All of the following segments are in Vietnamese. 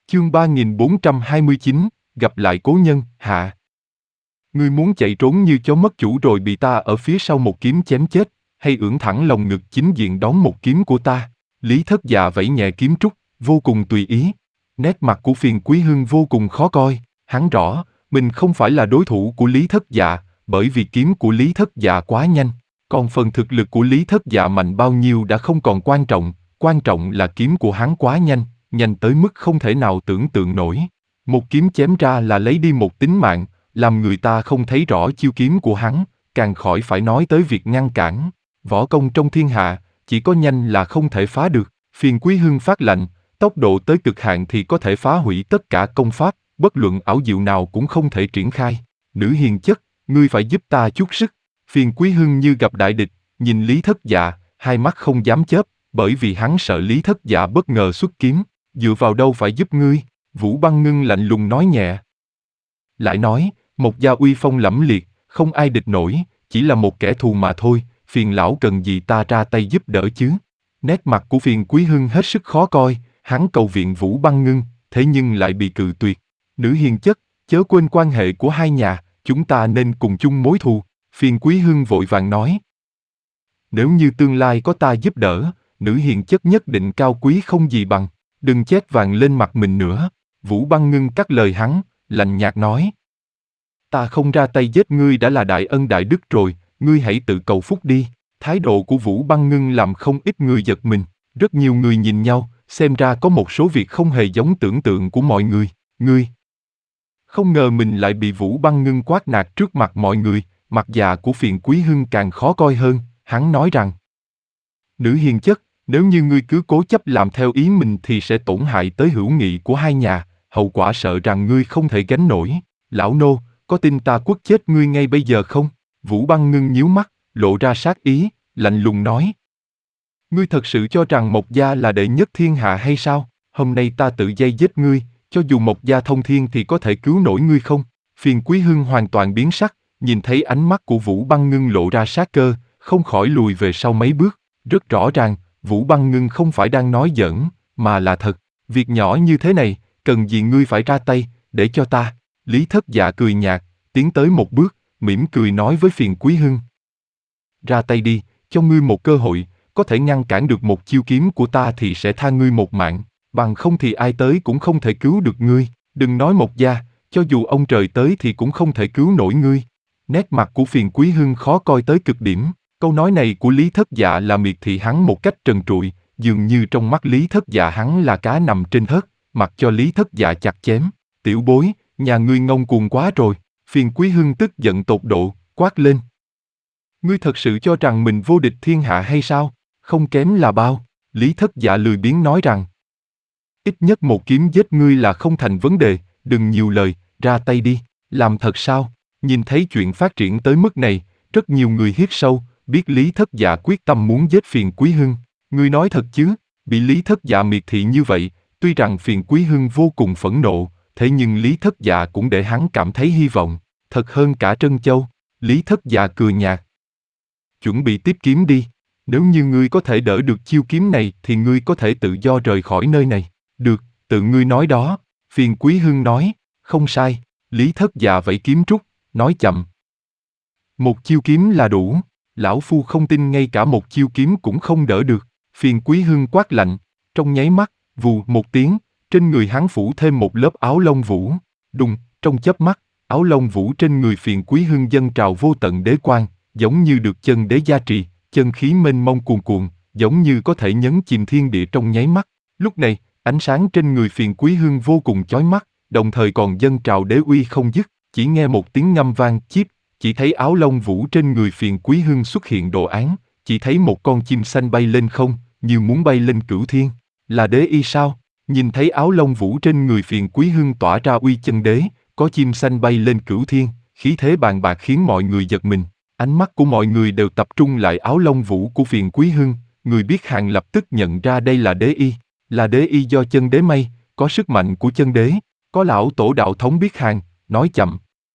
Chương 3429, gặp lại cố nhân, hạ. Ngươi muốn chạy trốn như chó mất chủ rồi bị ta ở phía sau một kiếm chém chết, hay ưỡn thẳng lòng ngực chính diện đón một kiếm của ta? Lý Thất Dạ vẫy nhẹ kiếm trúc, vô cùng tùy ý. Nét mặt của Phiền Quý Hưng vô cùng khó coi, hắn rõ, mình không phải là đối thủ của Lý Thất Dạ, bởi vì kiếm của Lý Thất Dạ quá nhanh. Còn phần thực lực của Lý Thất Dạ mạnh bao nhiêu đã không còn quan trọng là kiếm của hắn quá nhanh, nhanh tới mức không thể nào tưởng tượng nổi. Một kiếm chém ra là lấy đi một tính mạng, làm người ta không thấy rõ chiêu kiếm của hắn, càng khỏi phải nói tới việc ngăn cản. Võ công trong thiên hạ, chỉ có nhanh là không thể phá được. Phiền Quý Hưng phát lạnh, tốc độ tới cực hạn thì có thể phá hủy tất cả công pháp, bất luận ảo diệu nào cũng không thể triển khai. Nữ hiền chất, ngươi phải giúp ta chút sức. Phiền Quý Hưng như gặp đại địch, nhìn Lý Thất Dạ, hai mắt không dám chớp, bởi vì hắn sợ Lý Thất Dạ bất ngờ xuất kiếm. Dựa vào đâu phải giúp ngươi? Vũ Băng Ngưng lạnh lùng nói nhẹ. Lại nói, một gia uy phong lẫm liệt, không ai địch nổi, chỉ là một kẻ thù mà thôi, phiền lão cần gì ta ra tay giúp đỡ chứ? Nét mặt của Phiền Quý Hưng hết sức khó coi, hắn cầu viện Vũ Băng Ngưng, thế nhưng lại bị cự tuyệt. Nữ hiền chất, chớ quên quan hệ của hai nhà, chúng ta nên cùng chung mối thù. Phiền Quý Hưng vội vàng nói. Nếu như tương lai có ta giúp đỡ, nữ hiền chất nhất định cao quý không gì bằng. Đừng chét vàng lên mặt mình nữa. Vũ Băng Ngưng cắt lời hắn, lạnh nhạt nói. Ta không ra tay giết ngươi đã là đại ân đại đức rồi, ngươi hãy tự cầu phúc đi. Thái độ của Vũ Băng Ngưng làm không ít người giật mình. Rất nhiều người nhìn nhau, xem ra có một số việc không hề giống tưởng tượng của mọi người. Ngươi không ngờ mình lại bị Vũ Băng Ngưng quát nạt trước mặt mọi người, mặt già của Phiền Quý Hưng càng khó coi hơn, hắn nói rằng. Nữ hiền chất, nếu như ngươi cứ cố chấp làm theo ý mình thì sẽ tổn hại tới hữu nghị của hai nhà, hậu quả sợ rằng ngươi không thể gánh nổi. Lão nô, có tin ta quất chết ngươi ngay bây giờ không? Vũ Băng Ngưng nhíu mắt, lộ ra sát ý, lạnh lùng nói. Ngươi thật sự cho rằng Mộc gia là đệ nhất thiên hạ hay sao? Hôm nay ta tự dây giết ngươi, cho dù Mộc gia thông thiên thì có thể cứu nổi ngươi không? Phiền Quý Hưng hoàn toàn biến sắc, nhìn thấy ánh mắt của Vũ Băng Ngưng lộ ra sát cơ, không khỏi lùi về sau mấy bước. Rất rõ ràng, Vũ Băng Ngưng không phải đang nói giỡn, mà là thật. Việc nhỏ như thế này, cần gì ngươi phải ra tay, để cho ta. Lý Thất Dạ cười nhạt, tiến tới một bước, mỉm cười nói với Phiền Quý Hưng. Ra tay đi, cho ngươi một cơ hội, có thể ngăn cản được một chiêu kiếm của ta thì sẽ tha ngươi một mạng, bằng không thì ai tới cũng không thể cứu được ngươi. Đừng nói Mộc gia, cho dù ông trời tới thì cũng không thể cứu nổi ngươi. Nét mặt của Phiền Quý Hưng khó coi tới cực điểm. Câu nói này của Lý Thất Dạ là miệt thị hắn một cách trần trụi, dường như trong mắt Lý Thất Dạ hắn là cá nằm trên hớt, mặc cho Lý Thất Dạ chặt chém. Tiểu bối, nhà ngươi ngông cuồng quá rồi. Phiền Quý Hưng tức giận tột độ, quát lên. Ngươi thật sự cho rằng mình vô địch thiên hạ hay sao? Không kém là bao. Lý Thất Dạ lười biếng nói rằng. Ít nhất một kiếm giết ngươi là không thành vấn đề, đừng nhiều lời, ra tay đi. Làm thật sao? Nhìn thấy chuyện phát triển tới mức này, rất nhiều người hít sâu, biết Lý Thất Dạ quyết tâm muốn giết Phiền Quý Hưng. Ngươi nói thật chứ? Bị Lý Thất Dạ miệt thị như vậy, tuy rằng Phiền Quý Hưng vô cùng phẫn nộ, thế nhưng Lý Thất Dạ cũng để hắn cảm thấy hy vọng, thật hơn cả Trân Châu. Lý Thất Dạ cười nhạt. Chuẩn bị tiếp kiếm đi, nếu như ngươi có thể đỡ được chiêu kiếm này thì ngươi có thể tự do rời khỏi nơi này. Được, tự ngươi nói đó. Phiền Quý Hưng nói. Không sai. Lý Thất Dạ vẫy kiếm trúc, nói chậm. Một chiêu kiếm là đủ. Lão phu không tin ngay cả một chiêu kiếm cũng không đỡ được. Phiền Quý Hưng quát lạnh. Trong nháy mắt, vù một tiếng, trên người hắn phủ thêm một lớp áo lông vũ. Đùng, trong chớp mắt, áo lông vũ trên người Phiền Quý Hưng dâng trào vô tận đế quang, giống như được chân đế gia trì, chân khí mênh mông cuồn cuộn, giống như có thể nhấn chìm thiên địa trong nháy mắt. Lúc này, ánh sáng trên người Phiền Quý Hưng vô cùng chói mắt, đồng thời còn dâng trào đế uy không dứt. Chỉ nghe một tiếng ngâm vang chíp, chỉ thấy áo lông vũ trên người Phiền Quý Hưng xuất hiện đồ án, chỉ thấy một con chim xanh bay lên không, như muốn bay lên cửu thiên. Là đế y sao? Nhìn thấy áo lông vũ trên người Phiền Quý Hưng tỏa ra uy chân đế, có chim xanh bay lên cửu thiên, khí thế bàn bạc khiến mọi người giật mình. Ánh mắt của mọi người đều tập trung lại áo lông vũ của Phiền Quý Hưng, người biết hàng lập tức nhận ra đây là đế y. Là đế y do chân đế may, có sức mạnh của chân đế. Có lão tổ đạo thống biết hàng, nói chậm.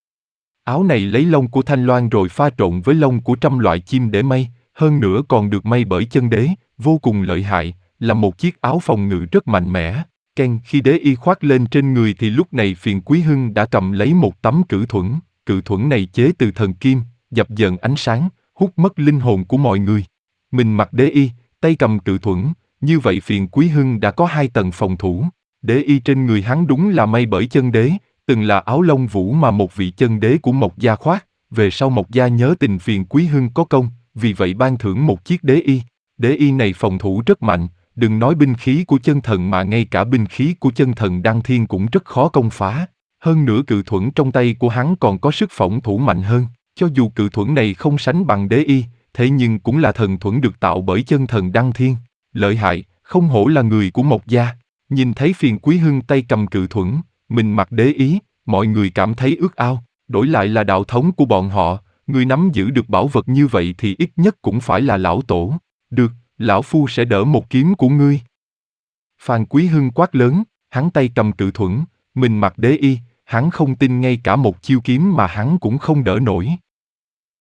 Áo này lấy lông của thanh loan rồi pha trộn với lông của trăm loại chim để may, hơn nữa còn được may bởi chân đế, vô cùng lợi hại, là một chiếc áo phòng ngự rất mạnh mẽ. Ken khi đế y khoác lên trên người thì lúc này Phiền Quý Hưng đã cầm lấy một tấm cự thuẫn này chế từ thần kim, dập dờn ánh sáng, hút mất linh hồn của mọi người. Mình mặc đế y, tay cầm cự thuẫn, như vậy Phiền Quý Hưng đã có 2 tầng phòng thủ. Đế y trên người hắn đúng là may bởi chân đế, từng là áo lông vũ mà một vị chân đế của Mộc Gia khoác, về sau Mộc Gia nhớ tình Phiền Quý Hưng có công, vì vậy ban thưởng một chiếc đế y. Đế y này phòng thủ rất mạnh, đừng nói binh khí của chân thần mà ngay cả binh khí của chân thần Đăng Thiên cũng rất khó công phá. Hơn nữa cự thuẫn trong tay của hắn còn có sức phòng thủ mạnh hơn, cho dù cự thuẫn này không sánh bằng đế y, thế nhưng cũng là thần thuẫn được tạo bởi chân thần Đăng Thiên. Lợi hại, không hổ là người của Mộc Gia. Nhìn thấy Phiền Quý Hưng tay cầm cự thuẫn, mình mặc đế ý, mọi người cảm thấy ước ao, đổi lại là đạo thống của bọn họ, người nắm giữ được bảo vật như vậy thì ít nhất cũng phải là lão tổ. Được, lão phu sẽ đỡ một kiếm của ngươi. Phan Quý Hưng quát lớn, hắn tay cầm cự thuẫn, mình mặc đế y, hắn không tin ngay cả một chiêu kiếm mà hắn cũng không đỡ nổi.